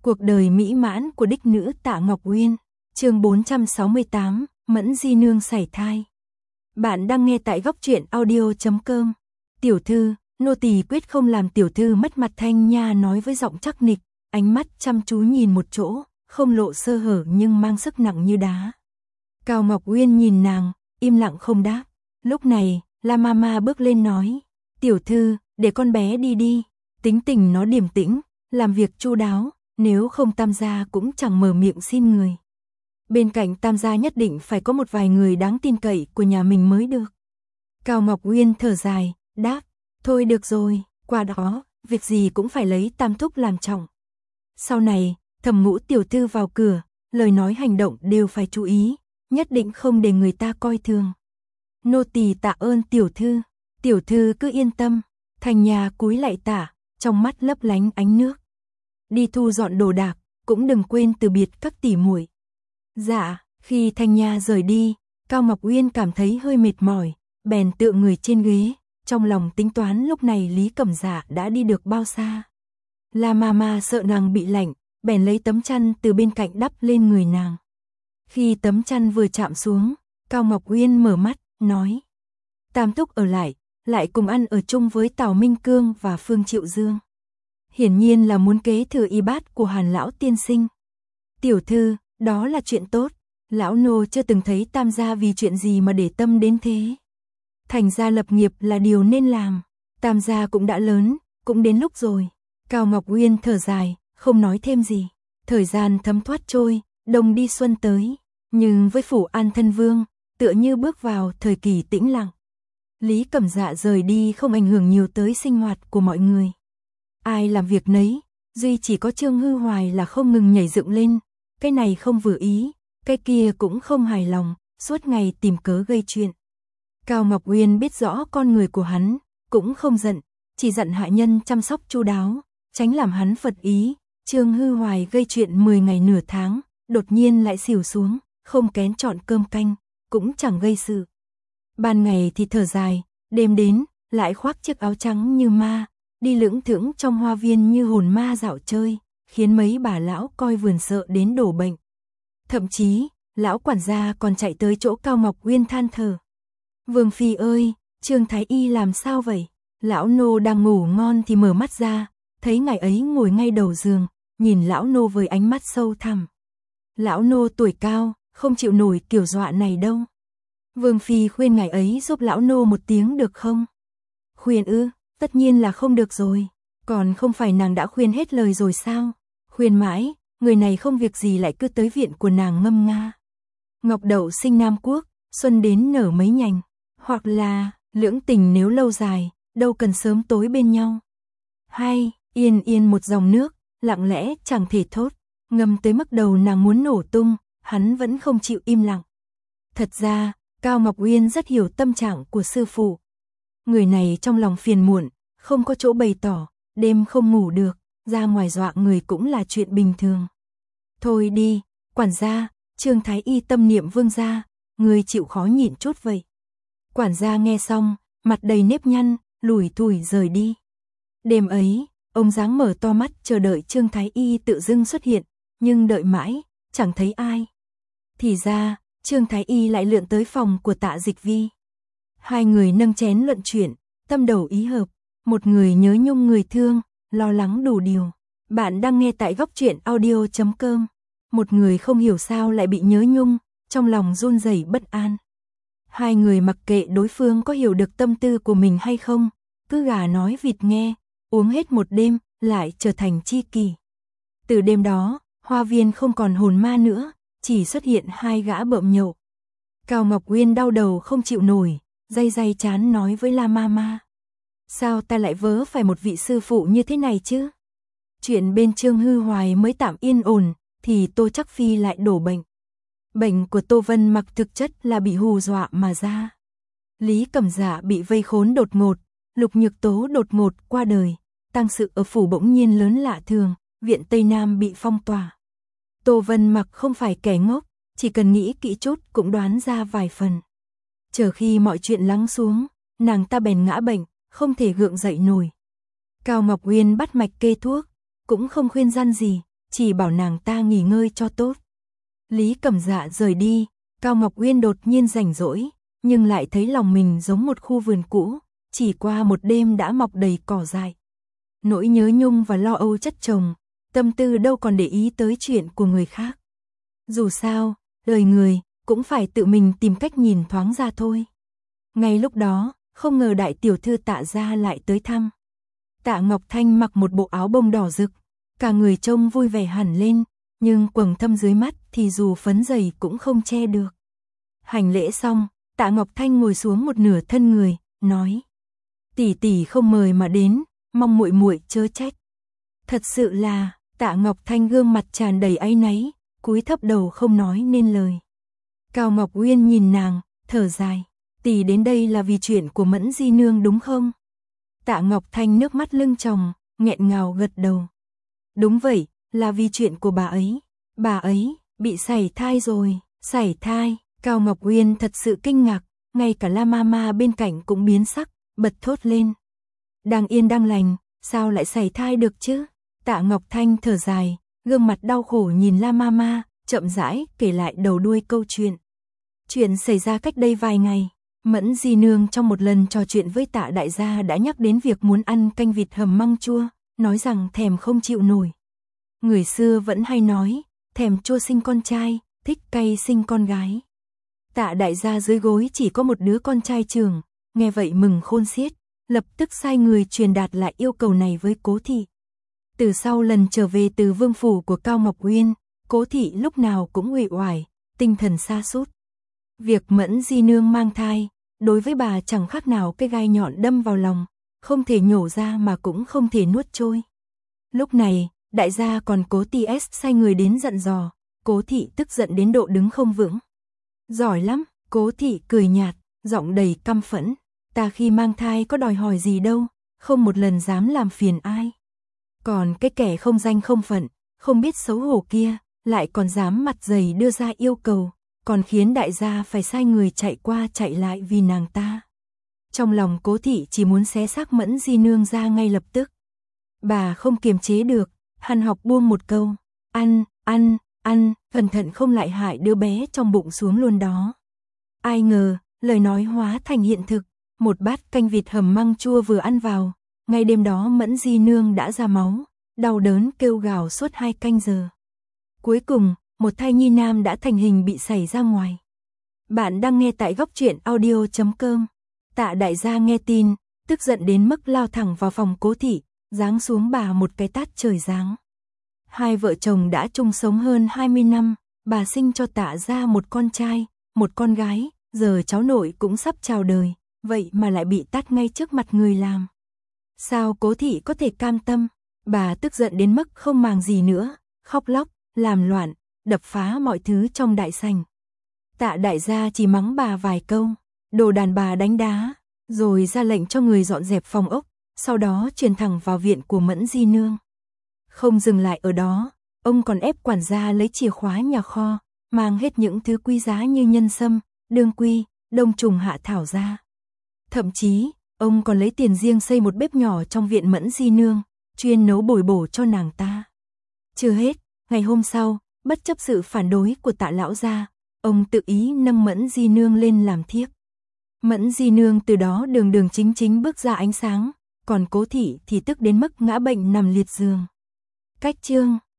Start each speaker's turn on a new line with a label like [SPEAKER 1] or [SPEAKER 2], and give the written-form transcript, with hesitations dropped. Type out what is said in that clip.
[SPEAKER 1] Cuộc đời mỹ mãn của đích nữ Tạ Ngọc Uyên, chương 468, Mẫn Di Nương sảy thai. Bạn đang nghe tại góc truyện audio.com. Tiểu thư, nô tỳ quyết không làm tiểu thư mất mặt. Thanh Nha nói với giọng chắc nịch, ánh mắt chăm chú nhìn một chỗ, không lộ sơ hở nhưng mang sức nặng như đá. Cao Ngọc Uyên nhìn nàng, im lặng không đáp. Lúc này, La Mama bước lên nói, tiểu thư, để con bé đi đi, tính tình nó điềm tĩnh, làm việc chu đáo, nếu không Tam gia cũng chẳng mở miệng xin người. Bên cạnh Tam gia nhất định phải có một vài người đáng tin cậy của nhà mình mới được. Cao Ngọc Uyên thở dài, đáp, thôi được rồi, qua đó, việc gì cũng phải lấy Tam thúc làm trọng. Sau này, Thẩm Ngũ tiểu thư vào cửa, lời nói hành động đều phải chú ý, nhất định không để người ta coi thường. Nô tỳ tạ ơn tiểu thư cứ yên tâm. Thanh Nha cúi lạy tạ, trong mắt lấp lánh ánh nước. Đi thu dọn đồ đạc, cũng đừng quên từ biệt các tỷ muội. Dạ, khi Thanh Nha rời đi, Cao Ngọc Uyên cảm thấy hơi mệt mỏi, bèn tựa người trên ghế, trong lòng tính toán lúc này Lý Cẩm Dạ đã đi được bao xa. La Mama sợ nàng bị lạnh, bèn lấy tấm chăn từ bên cạnh đắp lên người nàng. Khi tấm chăn vừa chạm xuống, Cao Ngọc Uyên mở mắt, nói, Tam thúc ở lại cùng ăn ở chung với Tào Minh Cương và Phương Triệu Dương. Hiển nhiên là muốn kế thừa y bát của Hàn lão tiên sinh. Tiểu thư, đó là chuyện tốt, lão nô chưa từng thấy Tam gia vì chuyện gì mà để tâm đến thế. Thành gia lập nghiệp là điều nên làm, Tam gia cũng đã lớn, cũng đến lúc rồi. Cao Ngọc Uyên thở dài, không nói thêm gì. Thời gian thấm thoát trôi, đông đi xuân tới, nhưng với phủ An Thân Vương, tựa như bước vào thời kỳ tĩnh lặng. Lý Cẩm Dạ rời đi không ảnh hưởng nhiều tới sinh hoạt của mọi người. Ai làm việc nấy, duy chỉ có Trương Hư Hoài là không ngừng nhảy dựng lên, cái này không vừa ý, cái kia cũng không hài lòng, suốt ngày tìm cớ gây chuyện. Cao Ngọc Uyên biết rõ con người của hắn, cũng không giận, chỉ dặn hạ nhân chăm sóc chu đáo, tránh làm hắn phật ý. Trương Hư Hoài gây chuyện 10 ngày nửa tháng, đột nhiên lại xỉu xuống, không kén chọn cơm canh, cũng chẳng gây sự. Ban ngày thì thở dài, đêm đến, lại khoác chiếc áo trắng như ma, đi lững thững trong hoa viên như hồn ma dạo chơi, khiến mấy bà lão coi vườn sợ đến đổ bệnh. Thậm chí, lão quản gia còn chạy tới chỗ Cao Ngọc Uyên than thở. Vương phi ơi, Trương Thái Y làm sao vậy? Lão nô đang ngủ ngon thì mở mắt ra, thấy ngài ấy ngồi ngay đầu giường, nhìn lão nô với ánh mắt sâu thẳm. Lão nô tuổi cao, không chịu nổi kiểu dọa này đâu. Vương phi khuyên ngài ấy giúp lão nô một tiếng được không? Khuyên ư? Tất nhiên là không được rồi. Còn không phải nàng đã khuyên hết lời rồi sao? Khuyên mãi, người này không việc gì lại cứ tới viện của nàng ngâm nga. Ngọc đậu sinh Nam Quốc, xuân đến nở mấy nhành. Hoặc là, lưỡng tình nếu lâu dài, đâu cần sớm tối bên nhau. Hay, yên yên một dòng nước, lặng lẽ chẳng thể thốt. Ngâm tới mức đầu nàng muốn nổ tung, hắn vẫn không chịu im lặng. Thật ra, Cao Ngọc Uyên rất hiểu tâm trạng của sư phụ. Người này trong lòng phiền muộn, không có chỗ bày tỏ, đêm không ngủ được, ra ngoài dọa người cũng là chuyện bình thường. Thôi đi, quản gia, Trương Thái Y tâm niệm vương gia, người chịu khó nhịn chút vậy. Quản gia nghe xong, mặt đầy nếp nhăn, lủi thủi rời đi. Đêm ấy, ông dáng mở to mắt chờ đợi Trương Thái Y tự dưng xuất hiện, nhưng đợi mãi, chẳng thấy ai. Thì ra, Trương Thái Y lại lượn tới phòng của Tạ Dịch Vi. Hai người nâng chén luận chuyện, tâm đầu ý hợp, một người nhớ nhung người thương, lo lắng đủ điều. Bạn đang nghe tại góc truyện audio.com. Một người không hiểu sao lại bị nhớ nhung, trong lòng run rẩy bất an. Hai người mặc kệ đối phương có hiểu được tâm tư của mình hay không, cứ gà nói vịt nghe, uống hết một đêm, lại trở thành tri kỷ. Từ đêm đó, hoa viên không còn hồn ma nữa, chỉ xuất hiện hai gã bợm nhậu. Cao Ngọc Uyên đau đầu không chịu nổi, day chán nói với La Mama. Sao ta lại vớ phải một vị sư phụ như thế này chứ? Chuyện bên Trương Hư Hoài mới tạm yên ổn, thì Tô Chắc Phi lại đổ bệnh. Bệnh của Tô Vân Mặc thực chất là bị hù dọa mà ra. Lý Cẩm Dạ bị vây khốn đột ngột, Lục Nhược Tố đột ngột qua đời, tang sự ở phủ bỗng nhiên lớn lạ thường, viện Tây Nam bị phong tỏa. Tô Vân Mặc không phải kẻ ngốc, chỉ cần nghĩ kỹ chút cũng đoán ra vài phần. Chờ khi mọi chuyện lắng xuống, nàng ta bèn ngã bệnh, không thể gượng dậy nổi. Cao Ngọc Uyên bắt mạch kê thuốc, cũng không khuyên răn gì, chỉ bảo nàng ta nghỉ ngơi cho tốt. Lý Cẩm Dạ rời đi, Cao Ngọc Uyên đột nhiên rảnh rỗi, nhưng lại thấy lòng mình giống một khu vườn cũ, chỉ qua một đêm đã mọc đầy cỏ dại. Nỗi nhớ nhung và lo âu chất chồng, tâm tư đâu còn để ý tới chuyện của người khác. Dù sao, đời người cũng phải tự mình tìm cách nhìn thoáng ra thôi. Ngay lúc đó, không ngờ đại tiểu thư Tạ gia lại tới thăm. Tạ Ngọc Thanh mặc một bộ áo bông đỏ rực, cả người trông vui vẻ hẳn lên, nhưng quầng thâm dưới mắt thì dù phấn dày cũng không che được. Hành lễ xong, Tạ Ngọc Thanh ngồi xuống một nửa thân người, nói: "Tỷ tỷ không mời mà đến, mong muội muội chớ trách." Thật sự là, Tạ Ngọc Thanh gương mặt tràn đầy áy náy, cúi thấp đầu không nói nên lời. Cao Ngọc Uyên nhìn nàng, thở dài: "Tỷ đến đây là vì chuyện của Mẫn Di nương đúng không?" Tạ Ngọc Thanh nước mắt lưng tròng, nghẹn ngào gật đầu. "Đúng vậy, là vì chuyện của bà ấy bị sảy thai rồi." Sảy thai? Cao Ngọc Uyên thật sự kinh ngạc, ngay cả La Mama bên cạnh cũng biến sắc, bật thốt lên: "Đang yên đang lành, sao lại sảy thai được chứ?" Tạ Ngọc Thanh thở dài, gương mặt đau khổ nhìn La Mama, chậm rãi kể lại đầu đuôi câu chuyện. Chuyện xảy ra cách đây vài ngày, Mẫn Di nương trong một lần trò chuyện với Tạ đại gia đã nhắc đến việc muốn ăn canh vịt hầm măng chua, nói rằng thèm không chịu nổi. Người xưa vẫn hay nói, thèm chua sinh con trai, thích cay sinh con gái. Tạ đại gia dưới gối chỉ có một đứa con trai trưởng, nghe vậy mừng khôn xiết, lập tức sai người truyền đạt lại yêu cầu này với Cố thị. Từ sau lần trở về từ vương phủ của Cao Ngọc Uyên, Cố thị lúc nào cũng uể oải, tinh thần sa sút. Việc Mẫn Di nương mang thai, đối với bà chẳng khác nào cái gai nhọn đâm vào lòng, không thể nhổ ra mà cũng không thể nuốt trôi. Lúc này, đại gia còn Cố TS sai người đến dặn dò, Cố thị tức giận đến độ đứng không vững. "Giỏi lắm." Cố thị cười nhạt, giọng đầy căm phẫn: "Ta khi mang thai có đòi hỏi gì đâu, không một lần dám làm phiền ai. Còn cái kẻ không danh không phận, không biết xấu hổ kia, lại còn dám mặt dày đưa ra yêu cầu, còn khiến đại gia phải sai người chạy qua chạy lại vì nàng ta." Trong lòng Cố thị chỉ muốn xé xác Mẫn Di nương ra ngay lập tức. Bà không kiềm chế được, hằn học buông một câu: "Ăn, ăn, ăn, cẩn thận không lại hại đứa bé trong bụng xuống luôn đó." Ai ngờ, lời nói hóa thành hiện thực, một bát canh vịt hầm măng chua vừa ăn vào, ngay đêm đó Mẫn Di nương đã ra máu, đau đớn kêu gào suốt 2 canh giờ. Cuối cùng, một thai nhi nam đã thành hình bị sảy ra ngoài. Bạn đang nghe tại Góc Truyện Audio.com. Tạ đại gia nghe tin, tức giận đến mức lao thẳng vào phòng Cố thị, giáng xuống bà một cái tát trời giáng. Hai vợ chồng đã chung sống hơn 20 năm, bà sinh cho Tạ gia một con trai, một con gái, giờ cháu nội cũng sắp chào đời, vậy mà lại bị tát ngay trước mặt người làm. Sao Cố thị có thể cam tâm? Bà tức giận đến mức không màng gì nữa, khóc lóc, làm loạn, đập phá mọi thứ trong đại sảnh. Tạ đại gia chỉ mắng bà vài câu, đồ đàn bà đánh đá, rồi ra lệnh cho người dọn dẹp phòng ốc, sau đó truyền thẳng vào viện của Mẫn Di nương. Không dừng lại ở đó, ông còn ép quản gia lấy chìa khóa nhà kho, mang hết những thứ quý giá như nhân sâm, đương quy, đông trùng hạ thảo ra. Thậm chí, ông còn lấy tiền riêng xây một bếp nhỏ trong viện Mẫn Di nương, chuyên nấu bồi bổ cho nàng ta. Chưa hết, ngày hôm sau, bất chấp sự phản đối của Tạ lão gia, ông tự ý nâng Mẫn Di nương lên làm thiếp. Mẫn Di nương từ đó đường đường chính chính bước ra ánh sáng, còn Cố thị thì tức đến mức ngã bệnh nằm liệt giường. Cách chương